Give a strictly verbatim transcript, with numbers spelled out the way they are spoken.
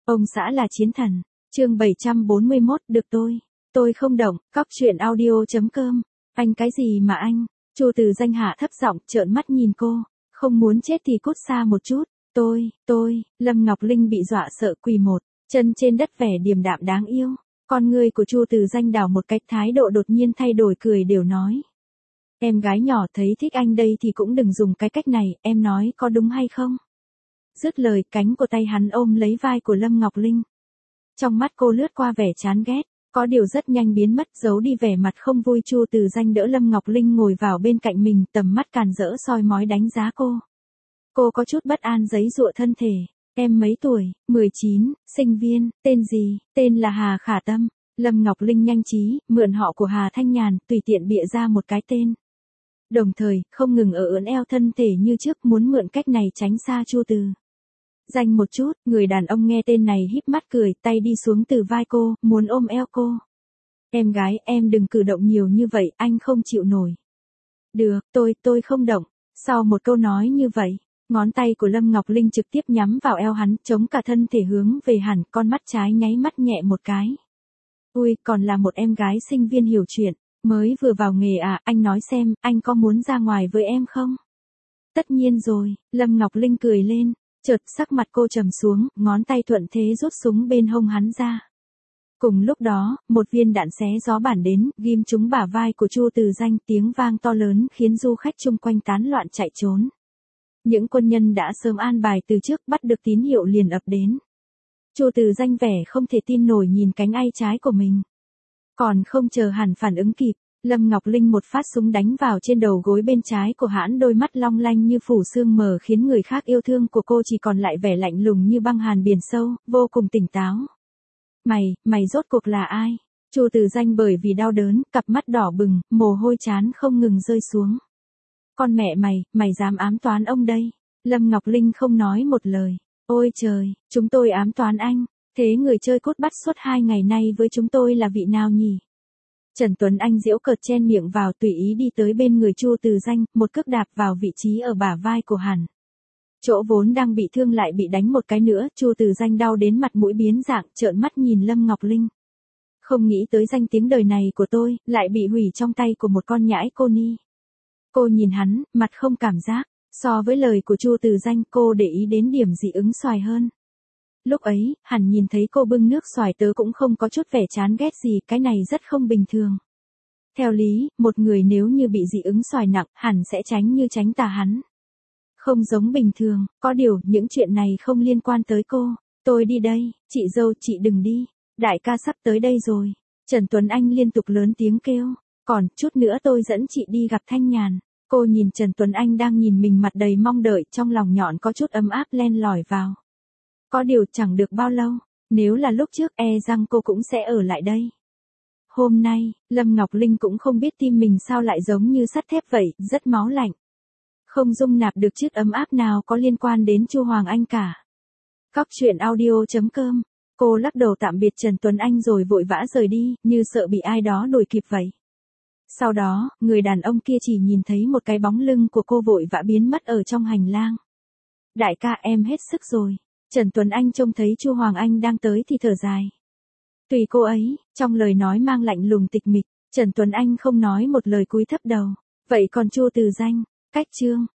Ông xã là chiến thần. Chương bảy trăm bốn mươi mốt, được tôi. Tôi không động, cóc truyện audio.com. Anh cái gì mà anh? Chu Từ Danh hạ thấp giọng, trợn mắt nhìn cô. Không muốn chết thì cút xa một chút. Tôi, tôi, Lâm Ngọc Linh bị dọa sợ quỳ một, chân trên đất vẻ điềm đạm đáng yêu. Con người của Chu Từ Danh đảo một cách thái độ đột nhiên thay đổi, cười đều nói. Em gái nhỏ thấy thích anh đây thì cũng đừng dùng cái cách này, em nói có đúng hay không? Dứt lời, cánh của tay hắn ôm lấy vai của Lâm Ngọc Linh. Trong mắt cô lướt qua vẻ chán ghét, có điều rất nhanh biến mất, giấu đi vẻ mặt không vui. Chu Từ Danh đỡ Lâm Ngọc Linh ngồi vào bên cạnh mình, tầm mắt càn rỡ soi mói đánh giá cô. Cô có chút bất an giãy giụa thân thể. Em mấy tuổi? mười chín, sinh viên, tên gì? Tên là Hà Khả Tâm. Lâm Ngọc Linh nhanh trí, mượn họ của Hà Thanh Nhàn, tùy tiện bịa ra một cái tên. Đồng thời, không ngừng ở ưỡn eo thân thể như trước, muốn mượn cách này tránh xa Chu Từ Danh một chút. Người đàn ông nghe tên này híp mắt cười, tay đi xuống từ vai cô, muốn ôm eo cô. Em gái, em đừng cử động nhiều như vậy, anh không chịu nổi. Được, tôi, tôi không động. Sau một câu nói như vậy, ngón tay của Lâm Ngọc Linh trực tiếp nhắm vào eo hắn, chống cả thân thể hướng về hẳn, con mắt trái nháy mắt nhẹ một cái. Ui, còn là một em gái sinh viên hiểu chuyện, mới vừa vào nghề à, anh nói xem, anh có muốn ra ngoài với em không? Tất nhiên rồi, Lâm Ngọc Linh cười lên, chợt sắc mặt cô trầm xuống, ngón tay thuận thế rút súng bên hông hắn ra. Cùng lúc đó, một viên đạn xé gió bản đến, ghim trúng bả vai của Chu Từ Danh, tiếng vang to lớn khiến du khách chung quanh tán loạn chạy trốn. Những quân nhân đã sớm an bài từ trước, bắt được tín hiệu liền ập đến. Chu Từ Danh vẻ không thể tin nổi nhìn cánh tay trái của mình. Còn không chờ hắn phản ứng kịp, Lâm Ngọc Linh một phát súng đánh vào trên đầu gối bên trái của hắn, đôi mắt long lanh như phủ sương mờ khiến người khác yêu thương của cô chỉ còn lại vẻ lạnh lùng như băng hàn biển sâu, vô cùng tỉnh táo. Mày, mày rốt cuộc là ai? Chu Từ Danh bởi vì đau đớn, cặp mắt đỏ bừng, mồ hôi trán không ngừng rơi xuống. Con mẹ mày, mày dám ám toán ông đây? Lâm Ngọc Linh không nói một lời. Ôi trời, chúng tôi ám toán anh. Thế người chơi cút bắt suốt hai ngày nay với chúng tôi là vị nào nhỉ? Trần Tuấn Anh giễu cợt chen miệng vào, tùy ý đi tới bên người Chu Từ Danh, một cước đạp vào vị trí ở bả vai của hắn. Chỗ vốn đang bị thương lại bị đánh một cái nữa, Chu Từ Danh đau đến mặt mũi biến dạng, trợn mắt nhìn Lâm Ngọc Linh. Không nghĩ tới danh tiếng đời này của tôi, lại bị hủy trong tay của một con nhãi cô ni. Cô nhìn hắn, mặt không cảm giác, so với lời của Chu Từ Danh cô để ý đến điểm dị ứng xoài hơn. Lúc ấy, hắn nhìn thấy cô bưng nước xoài tớ cũng không có chút vẻ chán ghét gì, cái này rất không bình thường. Theo lý, một người nếu như bị dị ứng xoài nặng, hẳn sẽ tránh như tránh tà hắn. Không giống bình thường, có điều, những chuyện này không liên quan tới cô. Tôi đi đây, chị dâu, chị đừng đi. Đại ca sắp tới đây rồi. Trần Tuấn Anh liên tục lớn tiếng kêu. Còn, chút nữa tôi dẫn chị đi gặp Thanh Nhàn. Cô nhìn Trần Tuấn Anh đang nhìn mình mặt đầy mong đợi, trong lòng nhọn có chút ấm áp len lỏi vào. Có điều chẳng được bao lâu, nếu là lúc trước e rằng cô cũng sẽ ở lại đây. Hôm nay, Lâm Ngọc Linh cũng không biết tim mình sao lại giống như sắt thép vậy, rất máu lạnh. Không dung nạp được chiếc ấm áp nào có liên quan đến Chu Hoàng Anh cả. Cóc truyện audio.com. Cô lắc đầu tạm biệt Trần Tuấn Anh rồi vội vã rời đi, như sợ bị ai đó đuổi kịp vậy. Sau đó, người đàn ông kia chỉ nhìn thấy một cái bóng lưng của cô vội vã biến mất ở trong hành lang. Đại ca, em hết sức rồi. Trần Tuấn Anh trông thấy Chu Hoàng Anh đang tới thì thở dài. Tùy cô ấy, trong lời nói mang lạnh lùng tịch mịch, Trần Tuấn Anh không nói một lời, cúi thấp đầu. Vậy còn Chu Từ Danh? Cách chương.